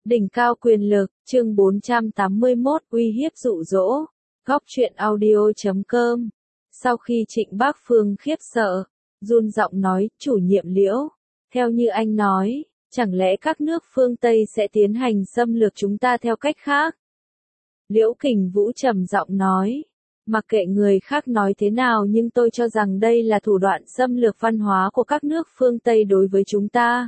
Đỉnh cao quyền lực, chương 481, uy hiếp dụ dỗ. Góc truyện audio.com. Sau khi Trịnh Bác Phương khiếp sợ, run giọng nói, chủ nhiệm Liễu, theo như anh nói, chẳng lẽ các nước phương Tây sẽ tiến hành xâm lược chúng ta theo cách khác? Liễu Kình Vũ trầm giọng nói, mặc kệ người khác nói thế nào nhưng tôi cho rằng đây là thủ đoạn xâm lược văn hóa của các nước phương Tây đối với chúng ta.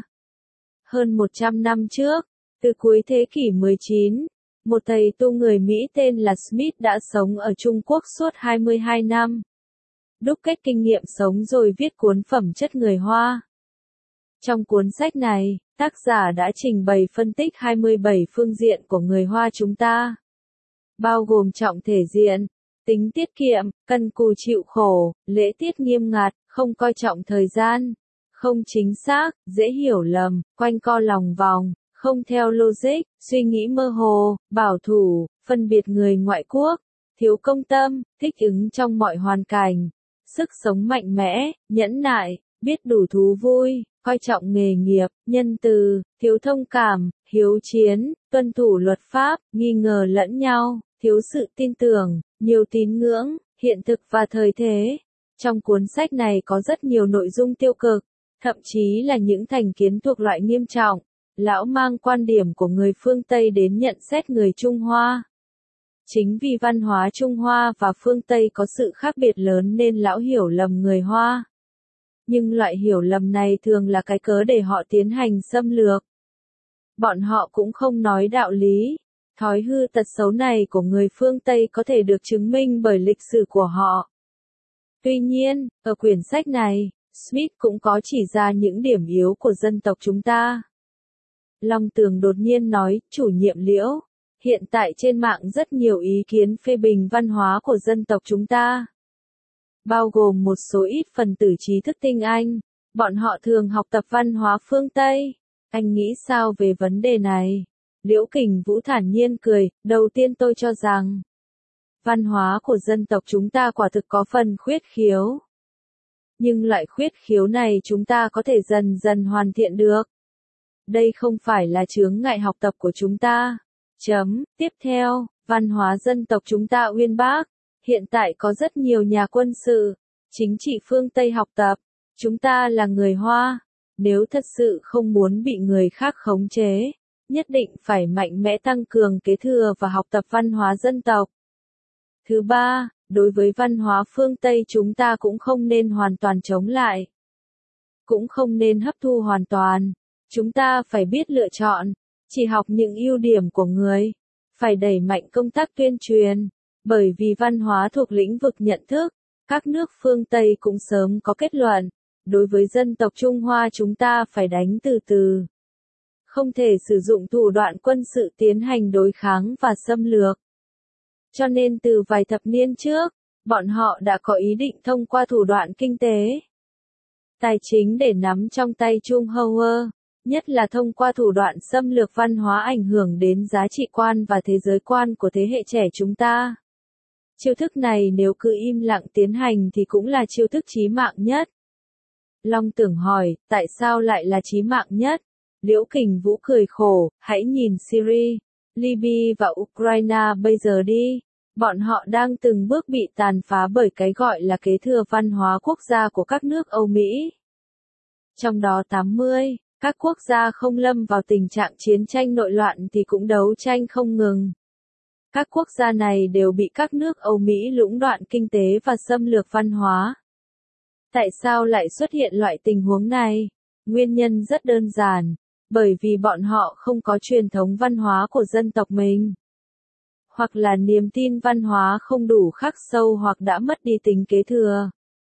Hơn 100 năm trước, từ cuối thế kỷ 19, một thầy tu người Mỹ tên là Smith đã sống ở Trung Quốc suốt 22 năm. Đúc kết kinh nghiệm sống rồi viết cuốn Phẩm chất người Hoa. Trong cuốn sách này, tác giả đã trình bày phân tích 27 phương diện của người Hoa chúng ta, bao gồm trọng thể diện, tính tiết kiệm, cần cù chịu khổ, lễ tiết nghiêm ngặt, không coi trọng thời gian, không chính xác, dễ hiểu lầm, quanh co lòng vòng, không theo logic, suy nghĩ mơ hồ, bảo thủ, phân biệt người ngoại quốc, thiếu công tâm, thích ứng trong mọi hoàn cảnh, sức sống mạnh mẽ, nhẫn nại, biết đủ thú vui, coi trọng nghề nghiệp, nhân từ, thiếu thông cảm, hiếu chiến, tuân thủ luật pháp, nghi ngờ lẫn nhau, thiếu sự tin tưởng, nhiều tín ngưỡng, hiện thực và thời thế. Trong cuốn sách này có rất nhiều nội dung tiêu cực, thậm chí là những thành kiến thuộc loại nghiêm trọng. Lão mang quan điểm của người phương Tây đến nhận xét người Trung Hoa. Chính vì văn hóa Trung Hoa và phương Tây có sự khác biệt lớn nên lão hiểu lầm người Hoa. Nhưng loại hiểu lầm này thường là cái cớ để họ tiến hành xâm lược. Bọn họ cũng không nói đạo lý. Thói hư tật xấu này của người phương Tây có thể được chứng minh bởi lịch sử của họ. Tuy nhiên, ở quyển sách này, Smith cũng có chỉ ra những điểm yếu của dân tộc chúng ta. Long Tường đột nhiên nói, chủ nhiệm Liễu, hiện tại trên mạng rất nhiều ý kiến phê bình văn hóa của dân tộc chúng ta. Bao gồm một số ít phần tử trí thức tinh Anh, bọn họ thường học tập văn hóa phương Tây. Anh nghĩ sao về vấn đề này? Liễu Kình Vũ thản nhiên cười, đầu tiên tôi cho rằng, văn hóa của dân tộc chúng ta quả thực có phần khuyết khiếu. Nhưng loại khuyết khiếu này chúng ta có thể dần dần hoàn thiện được. Đây không phải là chướng ngại học tập của chúng ta. Tiếp theo, văn hóa dân tộc chúng ta uyên bác. Hiện tại có rất nhiều nhà quân sự, chính trị phương Tây học tập. Chúng ta là người Hoa. Nếu thật sự không muốn bị người khác khống chế, nhất định phải mạnh mẽ tăng cường kế thừa và học tập văn hóa dân tộc. Thứ ba, đối với văn hóa phương Tây chúng ta cũng không nên hoàn toàn chống lại. Cũng không nên hấp thu hoàn toàn. Chúng ta phải biết lựa chọn, chỉ học những ưu điểm của người, phải đẩy mạnh công tác tuyên truyền, bởi vì văn hóa thuộc lĩnh vực nhận thức, các nước phương Tây cũng sớm có kết luận, đối với dân tộc Trung Hoa chúng ta phải đánh từ từ. Không thể sử dụng thủ đoạn quân sự tiến hành đối kháng và xâm lược. Cho nên từ vài thập niên trước, bọn họ đã có ý định thông qua thủ đoạn kinh tế, tài chính để nắm trong tay Trung Hoa. Nhất là thông qua thủ đoạn xâm lược văn hóa ảnh hưởng đến giá trị quan và thế giới quan của thế hệ trẻ chúng ta. Chiêu thức này nếu cứ im lặng tiến hành thì cũng là chiêu thức chí mạng nhất. Long Tưởng hỏi, tại sao lại là chí mạng nhất? Liễu Kình Vũ cười khổ, hãy nhìn Syria, Libya và Ukraine bây giờ đi. Bọn họ đang từng bước bị tàn phá bởi cái gọi là kế thừa văn hóa quốc gia của các nước Âu Mỹ. Trong đó 80, các quốc gia không lâm vào tình trạng chiến tranh nội loạn thì cũng đấu tranh không ngừng. Các quốc gia này đều bị các nước Âu Mỹ lũng đoạn kinh tế và xâm lược văn hóa. Tại sao lại xuất hiện loại tình huống này? Nguyên nhân rất đơn giản, bởi vì bọn họ không có truyền thống văn hóa của dân tộc mình. Hoặc là niềm tin văn hóa không đủ khắc sâu hoặc đã mất đi tính kế thừa.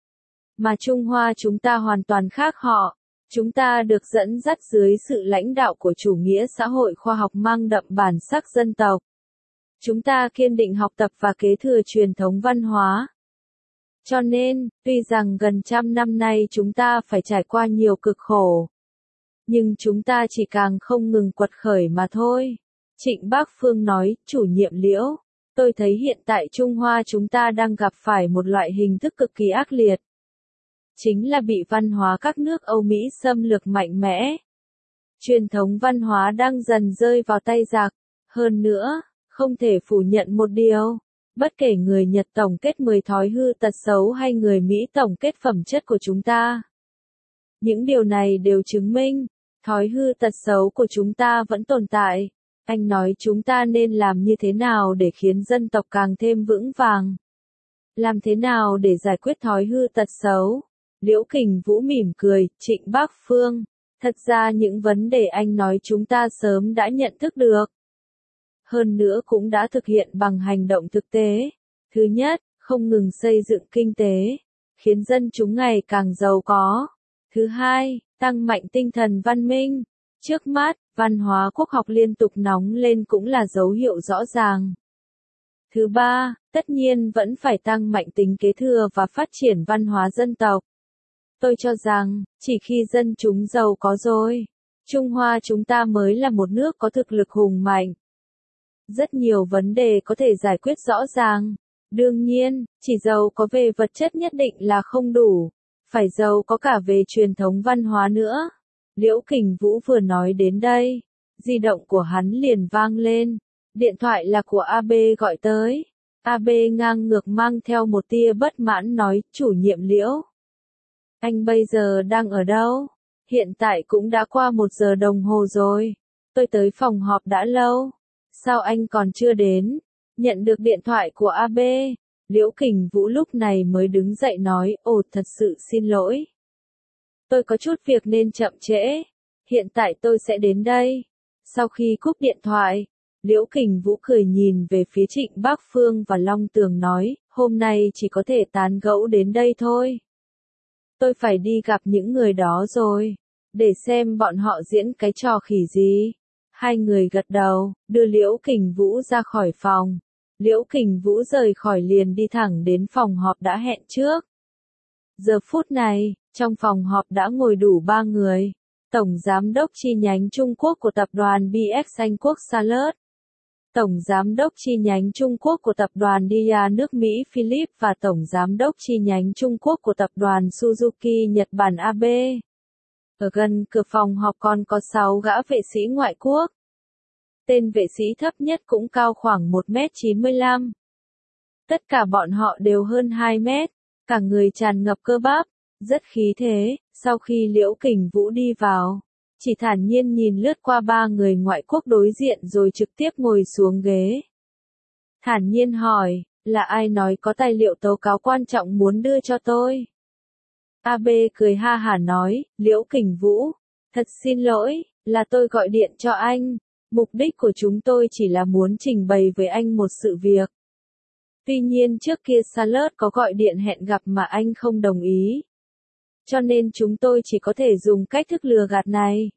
Mà Trung Hoa chúng ta hoàn toàn khác họ. Chúng ta được dẫn dắt dưới sự lãnh đạo của chủ nghĩa xã hội khoa học mang đậm bản sắc dân tộc. Chúng ta kiên định học tập và kế thừa truyền thống văn hóa. Cho nên, tuy rằng gần trăm năm nay chúng ta phải trải qua nhiều cực khổ, nhưng chúng ta chỉ càng không ngừng quật khởi mà thôi. Trịnh Bác Phương nói, chủ nhiệm Liễu, tôi thấy hiện tại Trung Hoa chúng ta đang gặp phải một loại hình thức cực kỳ ác liệt. Chính là bị văn hóa các nước Âu Mỹ xâm lược mạnh mẽ. Truyền thống văn hóa đang dần rơi vào tay giặc. Hơn nữa, không thể phủ nhận một điều. Bất kể người Nhật tổng kết 10 thói hư tật xấu hay người Mỹ tổng kết phẩm chất của chúng ta. Những điều này đều chứng minh, thói hư tật xấu của chúng ta vẫn tồn tại. Anh nói chúng ta nên làm như thế nào để khiến dân tộc càng thêm vững vàng? Làm thế nào để giải quyết thói hư tật xấu? Liễu Kình Vũ mỉm cười, Trịnh Bác Phương. Thật ra những vấn đề anh nói chúng ta sớm đã nhận thức được. Hơn nữa cũng đã thực hiện bằng hành động thực tế. Thứ nhất, không ngừng xây dựng kinh tế, khiến dân chúng ngày càng giàu có. Thứ hai, tăng mạnh tinh thần văn minh. Trước mắt, văn hóa quốc học liên tục nóng lên cũng là dấu hiệu rõ ràng. Thứ ba, tất nhiên vẫn phải tăng mạnh tính kế thừa và phát triển văn hóa dân tộc. Tôi cho rằng, chỉ khi dân chúng giàu có rồi, Trung Hoa chúng ta mới là một nước có thực lực hùng mạnh. Rất nhiều vấn đề có thể giải quyết rõ ràng. Đương nhiên, chỉ giàu có về vật chất nhất định là không đủ, phải giàu có cả về truyền thống văn hóa nữa. Liễu Kình Vũ vừa nói đến đây, di động của hắn liền vang lên. Điện thoại là của AB gọi tới. AB ngang ngược mang theo một tia bất mãn nói, chủ nhiệm Liễu. Anh bây giờ đang ở đâu? Hiện tại cũng đã qua 1 giờ đồng hồ rồi. Tôi tới phòng họp đã lâu. Sao anh còn chưa đến? Nhận được điện thoại của AB. Liễu Kình Vũ lúc này mới đứng dậy nói, ồ thật sự xin lỗi. Tôi có chút việc nên chậm trễ. Hiện tại tôi sẽ đến đây. Sau khi cúp điện thoại, Liễu Kình Vũ cười nhìn về phía Trịnh Bác Phương và Long Tường nói, hôm nay chỉ có thể tán gẫu đến đây thôi. Tôi phải đi gặp những người đó rồi, để xem bọn họ diễn cái trò khỉ gì. Hai người gật đầu, đưa Liễu Kình Vũ ra khỏi phòng. Liễu Kình Vũ rời khỏi liền đi thẳng đến phòng họp đã hẹn trước. Giờ phút này, trong phòng họp đã ngồi đủ 3 người. Tổng Giám đốc chi nhánh Trung Quốc của tập đoàn BX Anh Quốc Salert. Tổng Giám đốc chi nhánh Trung Quốc của tập đoàn Dia nước Mỹ Philip và Tổng Giám đốc chi nhánh Trung Quốc của tập đoàn Suzuki Nhật Bản AB. Ở gần cửa phòng họp còn có 6 gã vệ sĩ ngoại quốc. Tên vệ sĩ thấp nhất cũng cao khoảng 1m95 m. Tất cả bọn họ đều hơn 2 mét, cả người tràn ngập cơ bắp, rất khí thế. Sau khi Liễu Kình Vũ đi vào, chỉ thản nhiên nhìn lướt qua 3 người ngoại quốc đối diện rồi trực tiếp ngồi xuống ghế. Thản nhiên hỏi, là ai nói có tài liệu tố cáo quan trọng muốn đưa cho tôi? AB cười ha hả nói, Liễu Kình Vũ, thật xin lỗi, là tôi gọi điện cho anh. Mục đích của chúng tôi chỉ là muốn trình bày với anh một sự việc. Tuy nhiên trước kia Salert có gọi điện hẹn gặp mà anh không đồng ý. Cho nên chúng tôi chỉ có thể dùng cách thức lừa gạt này.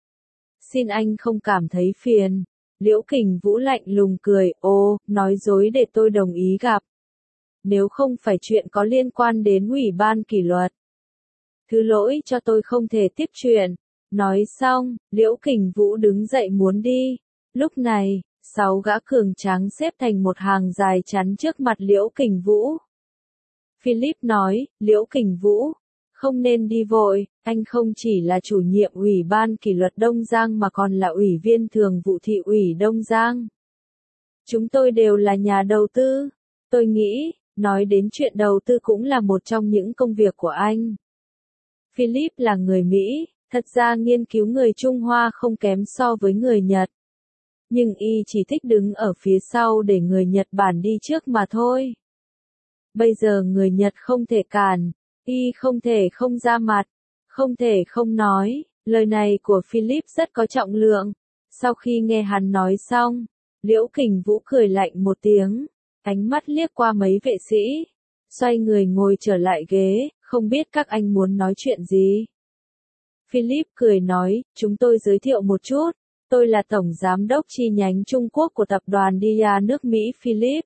Xin anh không cảm thấy phiền. Liễu Kình Vũ lạnh lùng cười, ồ, nói dối để tôi đồng ý gặp. Nếu không phải chuyện có liên quan đến ủy ban kỷ luật. Thứ lỗi cho tôi không thể tiếp chuyện. Nói xong, Liễu Kình Vũ đứng dậy muốn đi. Lúc này, 6 gã cường tráng xếp thành một hàng dài chắn trước mặt Liễu Kình Vũ. Philip nói, Liễu Kình Vũ, không nên đi vội, anh không chỉ là chủ nhiệm ủy ban kỷ luật Đông Giang mà còn là ủy viên thường vụ thị ủy Đông Giang. Chúng tôi đều là nhà đầu tư. Tôi nghĩ, nói đến chuyện đầu tư cũng là một trong những công việc của anh. Philip là người Mỹ, thật ra nghiên cứu người Trung Hoa không kém so với người Nhật. Nhưng y chỉ thích đứng ở phía sau để người Nhật Bản đi trước mà thôi. Bây giờ người Nhật không thể cản, y không thể không ra mặt, không thể không nói. Lời này của Philip rất có trọng lượng. Sau khi nghe hắn nói xong, Liễu Kình Vũ cười lạnh một tiếng, ánh mắt liếc qua mấy vệ sĩ, xoay người ngồi trở lại ghế, không biết các anh muốn nói chuyện gì. Philip cười nói, chúng tôi giới thiệu một chút, tôi là Tổng Giám đốc chi nhánh Trung Quốc của tập đoàn Dia nước Mỹ Philip.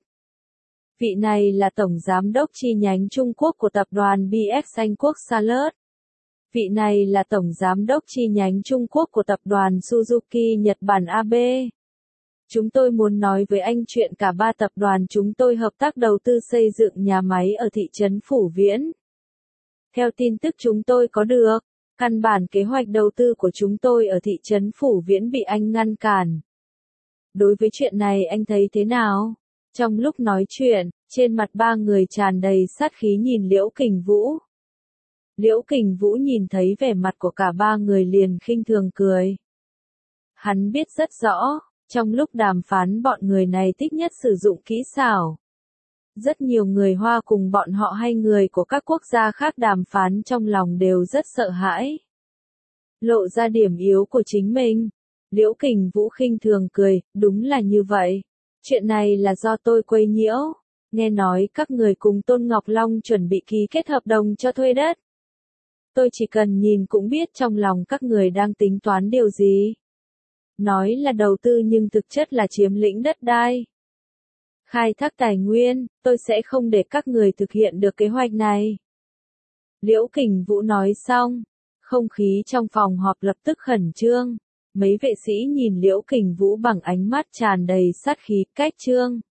Vị này là Tổng Giám đốc chi nhánh Trung Quốc của tập đoàn BX Anh Quốc Salert. Vị này là Tổng Giám đốc chi nhánh Trung Quốc của tập đoàn Suzuki Nhật Bản AB. Chúng tôi muốn nói với anh chuyện cả 3 tập đoàn chúng tôi hợp tác đầu tư xây dựng nhà máy ở thị trấn Phủ Viễn. Theo tin tức chúng tôi có được, Căn bản kế hoạch đầu tư của chúng tôi ở thị trấn Phủ Viễn bị anh ngăn cản. Đối với chuyện này anh thấy thế nào? Trong lúc nói chuyện, trên mặt ba người tràn đầy sát khí nhìn Liễu Kình Vũ. Liễu Kình Vũ nhìn thấy vẻ mặt của cả ba người liền khinh thường cười. Hắn biết rất rõ, trong lúc đàm phán bọn người này thích nhất sử dụng kỹ xảo. Rất nhiều người Hoa cùng bọn họ hay người của các quốc gia khác đàm phán trong lòng đều rất sợ hãi. Lộ ra điểm yếu của chính mình. Liễu Kình Vũ khinh thường cười, đúng là như vậy. Chuyện này là do tôi quấy nhiễu. Nghe nói các người cùng Tôn Ngọc Long chuẩn bị ký kết hợp đồng cho thuê đất. Tôi chỉ cần nhìn cũng biết trong lòng các người đang tính toán điều gì. Nói là đầu tư nhưng thực chất là chiếm lĩnh đất đai. Khai thác tài nguyên, tôi sẽ không để các người thực hiện được kế hoạch này. Liễu Kình Vũ nói xong, không khí trong phòng họp lập tức khẩn trương. Mấy vệ sĩ nhìn Liễu Kình Vũ bằng ánh mắt tràn đầy sát khí, cách trương.